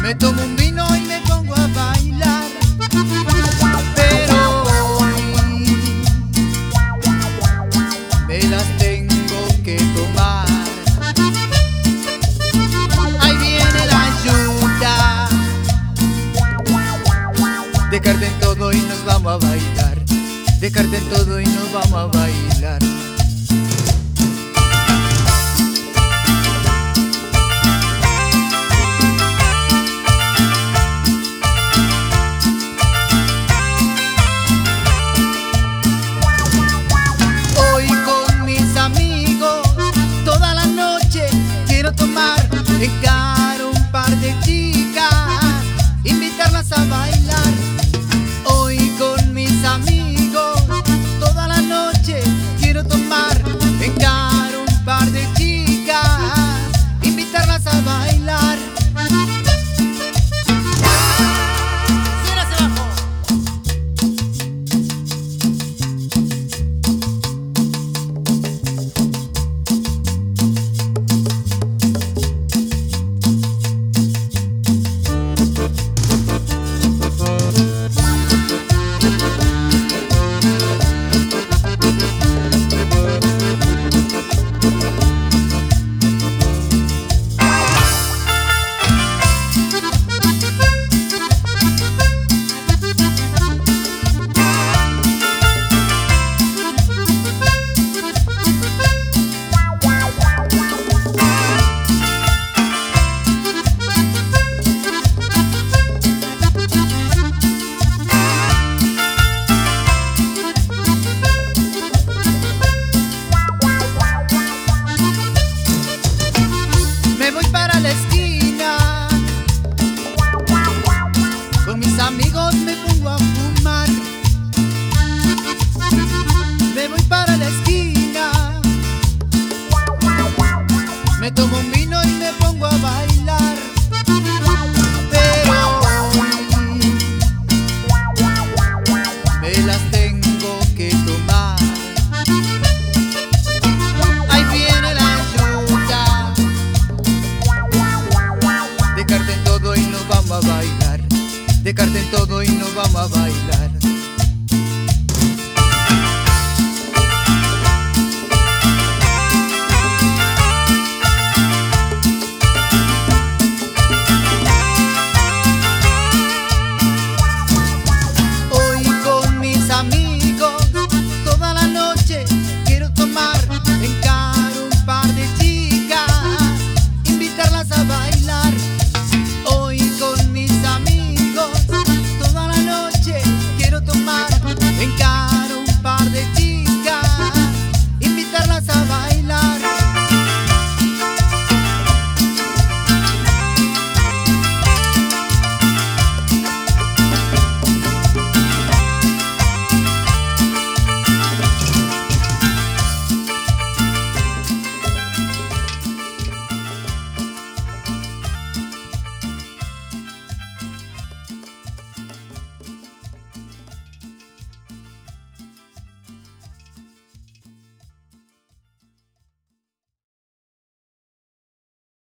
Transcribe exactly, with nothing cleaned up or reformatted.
Me tomo un vino y me pongo a bailar. Pero hoy me las tengo que tomar. Ahí viene la lluvia. Descarten todo y nos vamos a bailar. Descarten todo y nos vamos a bailar. Dejar un par de chicas, invitarlas a bailar. Hoy con mis amigos, toda la noche quiero tomar. Dejar un par de chicas, invitarlas a bailar. Me voy para la esquina, con mis amigos me pongo a fumar. Me voy para la esquina, me tomo un vino y me pongo a bailar. Pero hoy me las tengo que tomar. Ahí viene la lluvia. Descarten todo y nos vamos a bailar. Descarten todo y nos vamos a bailar.